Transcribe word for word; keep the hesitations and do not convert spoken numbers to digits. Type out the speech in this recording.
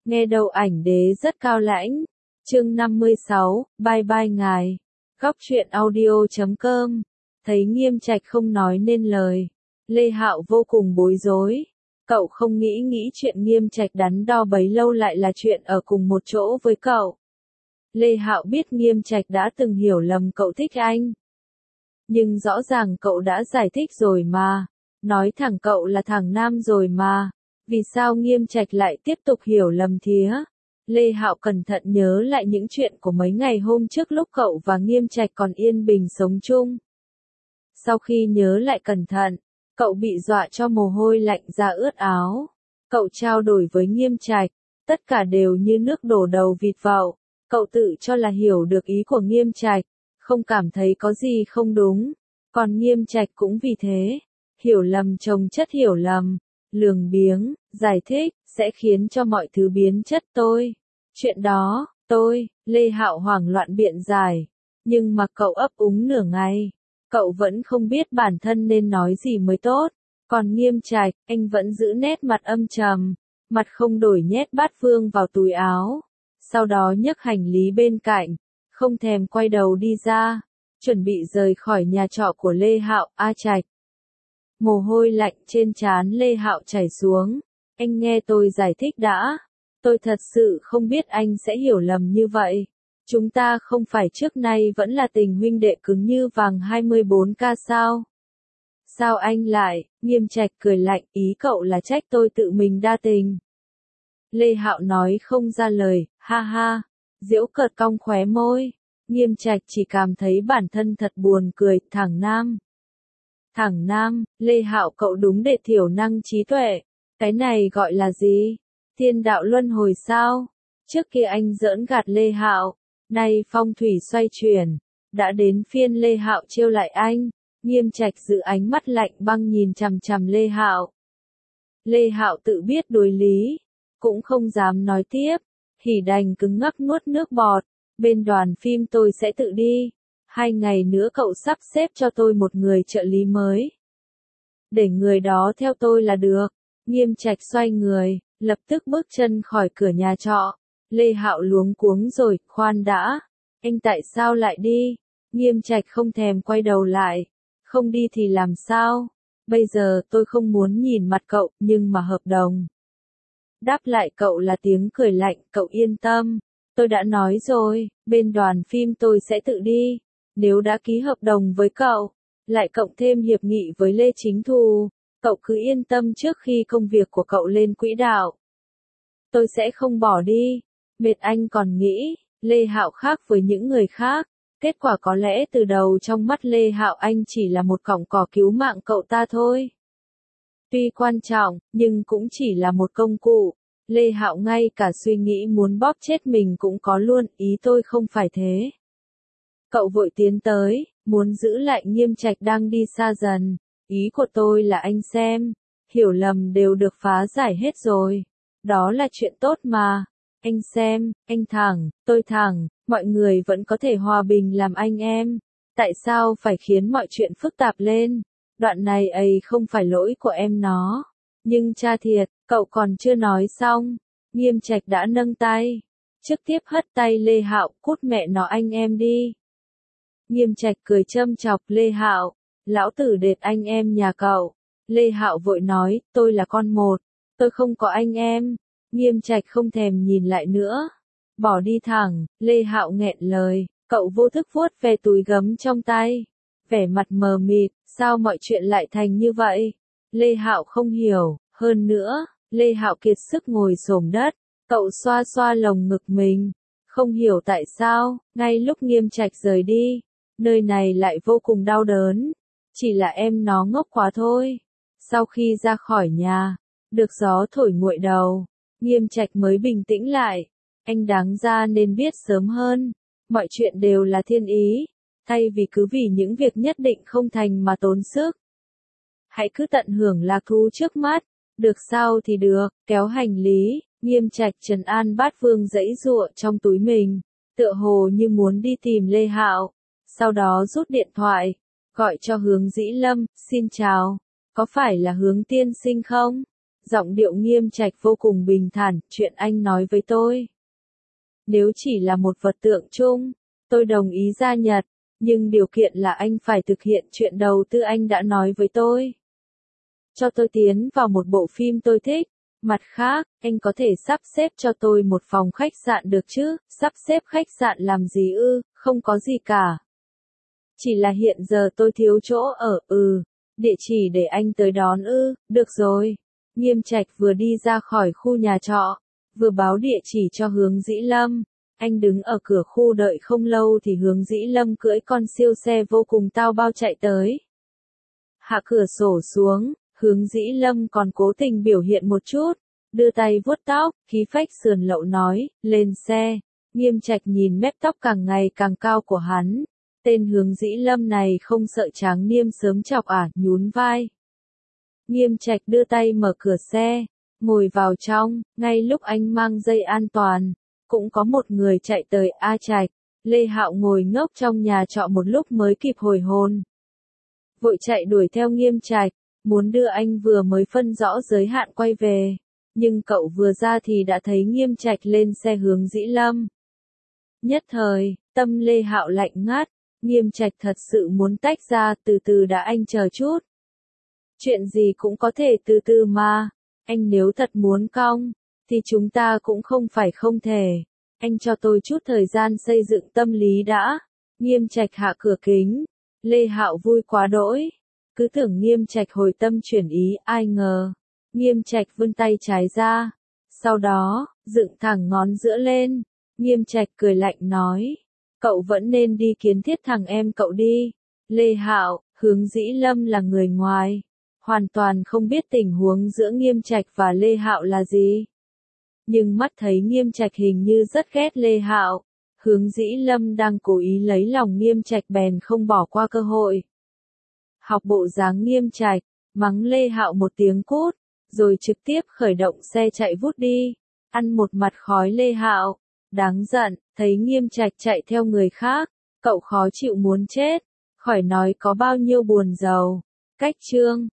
Nghe đầu ảnh đế rất cao lãnh. Chương năm mươi sáu, bye bye ngài. Góc truyện audio chấm com. Thấy Nghiêm Trạch không nói nên lời, Lê Hạo vô cùng bối rối. Cậu không nghĩ nghĩ chuyện Nghiêm Trạch đắn đo bấy lâu lại là chuyện ở cùng một chỗ với cậu. Lê Hạo biết Nghiêm Trạch đã từng hiểu lầm cậu thích anh. Nhưng rõ ràng cậu đã giải thích rồi mà. Nói thẳng cậu là thằng nam rồi mà. Vì sao Nghiêm Trạch lại tiếp tục hiểu lầm thía? Lê Hạo cẩn thận nhớ lại những chuyện của mấy ngày hôm trước lúc cậu và Nghiêm Trạch còn yên bình sống chung. Sau khi nhớ lại cẩn thận, cậu bị dọa cho mồ hôi lạnh ra ướt áo. Cậu trao đổi với Nghiêm Trạch, tất cả đều như nước đổ đầu vịt vào. Cậu tự cho là hiểu được ý của Nghiêm Trạch, không cảm thấy có gì không đúng. Còn Nghiêm Trạch cũng vì thế, hiểu lầm chồng chất hiểu lầm, lường biếng, giải thích, sẽ khiến cho mọi thứ biến chất tôi. Chuyện đó, tôi, Lê Hạo hoảng loạn biện giải. Nhưng mà cậu ấp úng nửa ngày. Cậu vẫn không biết bản thân nên nói gì mới tốt. Còn Nghiêm Trạch, anh vẫn giữ nét mặt âm trầm, mặt không đổi nhét bát phương vào túi áo. Sau đó nhấc hành lý bên cạnh, không thèm quay đầu đi ra, chuẩn bị rời khỏi nhà trọ của Lê Hạo. A Trạch. Mồ hôi lạnh trên trán Lê Hạo chảy xuống. Anh nghe tôi giải thích đã. Tôi thật sự không biết anh sẽ hiểu lầm như vậy. Chúng ta không phải trước nay vẫn là tình huynh đệ cứng như vàng hai mươi bốn ca sao? Sao anh lại? Nghiêm Trạch cười lạnh, ý cậu là trách tôi tự mình đa tình. Lê Hạo nói không ra lời, ha ha, giễu cợt cong khóe môi. Nghiêm Trạch chỉ cảm thấy bản thân thật buồn cười, thằng nam. Thằng nam, Lê Hạo cậu đúng đệ thiểu năng trí tuệ. Cái này gọi là gì? Thiên đạo luân hồi sao? Trước kia anh giỡn gạt Lê Hạo, nay phong thủy xoay chuyển, đã đến phiên Lê Hạo trêu lại anh. Nghiêm Trạch giữ ánh mắt lạnh băng nhìn chằm chằm Lê Hạo. Lê Hạo tự biết đối lý, cũng không dám nói tiếp, thì đành cứng ngắc nuốt nước bọt. Bên đoàn phim tôi sẽ tự đi. Hai ngày nữa cậu sắp xếp cho tôi một người trợ lý mới. Để người đó theo tôi là được. Nghiêm Trạch xoay người, lập tức bước chân khỏi cửa nhà trọ. Lê Hạo luống cuống rồi, khoan đã. Anh tại sao lại đi? Nghiêm Trạch không thèm quay đầu lại. Không đi thì làm sao? Bây giờ tôi không muốn nhìn mặt cậu, nhưng mà hợp đồng. Đáp lại cậu là tiếng cười lạnh, cậu yên tâm. Tôi đã nói rồi, bên đoàn phim tôi sẽ tự đi. Nếu đã ký hợp đồng với cậu, lại cộng thêm hiệp nghị với Lê Chính Thù, cậu cứ yên tâm trước khi công việc của cậu lên quỹ đạo. Tôi sẽ không bỏ đi. Mệt anh còn nghĩ, Lê Hạo khác với những người khác. Kết quả có lẽ từ đầu trong mắt Lê Hạo anh chỉ là một cọng cỏ cứu mạng cậu ta thôi. Tuy quan trọng, nhưng cũng chỉ là một công cụ. Lê Hạo ngay cả suy nghĩ muốn bóp chết mình cũng có luôn, ý tôi không phải thế. Cậu vội tiến tới, muốn giữ lại Nghiêm Trạch đang đi xa dần. Ý của tôi là anh xem, hiểu lầm đều được phá giải hết rồi. Đó là chuyện tốt mà. Anh xem, anh thẳng, tôi thẳng, mọi người vẫn có thể hòa bình làm anh em. Tại sao phải khiến mọi chuyện phức tạp lên? Đoạn này ấy không phải lỗi của em nó. Nhưng cha thiệt, cậu còn chưa nói xong. Nghiêm Trạch đã nâng tay. Trực tiếp hất tay Lê Hạo, cút mẹ nó anh em đi. Nghiêm Trạch cười châm chọc Lê Hạo. Lão tử đệt anh em nhà cậu. Lê Hạo vội nói, tôi là con một. Tôi không có anh em. Nghiêm Trạch không thèm nhìn lại nữa. Bỏ đi thẳng, Lê Hạo nghẹn lời. Cậu vô thức vuốt về túi gấm trong tay. Vẻ mặt mờ mịt, sao mọi chuyện lại thành như vậy? Lê Hạo không hiểu, hơn nữa, Lê Hạo kiệt sức ngồi xổm đất. Cậu xoa xoa lồng ngực mình. Không hiểu tại sao, ngay lúc Nghiêm Trạch rời đi, nơi này lại vô cùng đau đớn. Chỉ là em nó ngốc quá thôi. Sau khi ra khỏi nhà, được gió thổi nguội đầu, Nghiêm Trạch mới bình tĩnh lại. Anh đáng ra nên biết sớm hơn. Mọi chuyện đều là thiên ý. Thay vì cứ vì những việc nhất định không thành mà tốn sức. Hãy cứ tận hưởng lạc thú trước mắt. Được sao thì được, kéo hành lý. Nghiêm Trạch trấn an bát phương giãy giụa trong túi mình. Tựa hồ như muốn đi tìm Lê Hạo. Sau đó rút điện thoại. Gọi cho Hướng Dĩ Lâm, xin chào. Có phải là Hướng tiên sinh không? Giọng điệu Nghiêm Trạch vô cùng bình thản, chuyện anh nói với tôi. Nếu chỉ là một vật tượng chung, tôi đồng ý gia nhập, nhưng điều kiện là anh phải thực hiện chuyện đầu tư anh đã nói với tôi. Cho tôi tiến vào một bộ phim tôi thích. Mặt khác, anh có thể sắp xếp cho tôi một phòng khách sạn được chứ? Sắp xếp khách sạn làm gì ư? Không có gì cả. Chỉ là hiện giờ tôi thiếu chỗ ở, ừ. Địa chỉ để anh tới đón ư? Được rồi. Nghiêm Trạch vừa đi ra khỏi khu nhà trọ, vừa báo địa chỉ cho Hướng Dĩ Lâm. Anh đứng ở cửa khu đợi không lâu thì Hướng Dĩ Lâm cưỡi con siêu xe vô cùng tao bao chạy tới. Hạ cửa sổ xuống, Hướng Dĩ Lâm còn cố tình biểu hiện một chút, đưa tay vuốt tóc, khí phách sườn lậu nói, lên xe. Nghiêm Trạch nhìn mép tóc càng ngày càng cao của hắn. Tên Hướng Dĩ Lâm này không sợ Tráng Niêm sớm chọc à, nhún vai. Nghiêm Trạch đưa tay mở cửa xe, ngồi vào trong, ngay lúc anh mang dây an toàn, cũng có một người chạy tới. A Trạch. Lê Hạo ngồi ngốc trong nhà trọ một lúc mới kịp hồi hồn. Vội chạy đuổi theo Nghiêm Trạch, muốn đưa anh vừa mới phân rõ giới hạn quay về, nhưng cậu vừa ra thì đã thấy Nghiêm Trạch lên xe Hướng Dĩ Lâm. Nhất thời, tâm Lê Hạo lạnh ngắt, Nghiêm Trạch thật sự muốn tách ra, từ từ đã anh chờ chút. Chuyện gì cũng có thể từ từ mà, anh nếu thật muốn cong, thì chúng ta cũng không phải không thể. Anh cho tôi chút thời gian xây dựng tâm lý đã. Nghiêm Trạch hạ cửa kính, Lê Hạo vui quá đỗi. Cứ tưởng Nghiêm Trạch hồi tâm chuyển ý, ai ngờ. Nghiêm Trạch vươn tay trái ra. Sau đó, dựng thẳng ngón giữa lên. Nghiêm Trạch cười lạnh nói. Cậu vẫn nên đi kiến thiết thằng em cậu đi. Lê Hạo, Hướng Dĩ Lâm là người ngoài. Hoàn toàn không biết tình huống giữa Nghiêm Trạch và Lê Hạo là gì. Nhưng mắt thấy Nghiêm Trạch hình như rất ghét Lê Hạo. Hướng Dĩ Lâm đang cố ý lấy lòng Nghiêm Trạch bèn không bỏ qua cơ hội. Học bộ dáng Nghiêm Trạch, mắng Lê Hạo một tiếng cút, rồi trực tiếp khởi động xe chạy vút đi, ăn một mặt khói Lê Hạo. Đáng giận, thấy Nghiêm Trạch chạy theo người khác, cậu khó chịu muốn chết, khỏi nói có bao nhiêu buồn rầu. Cách chương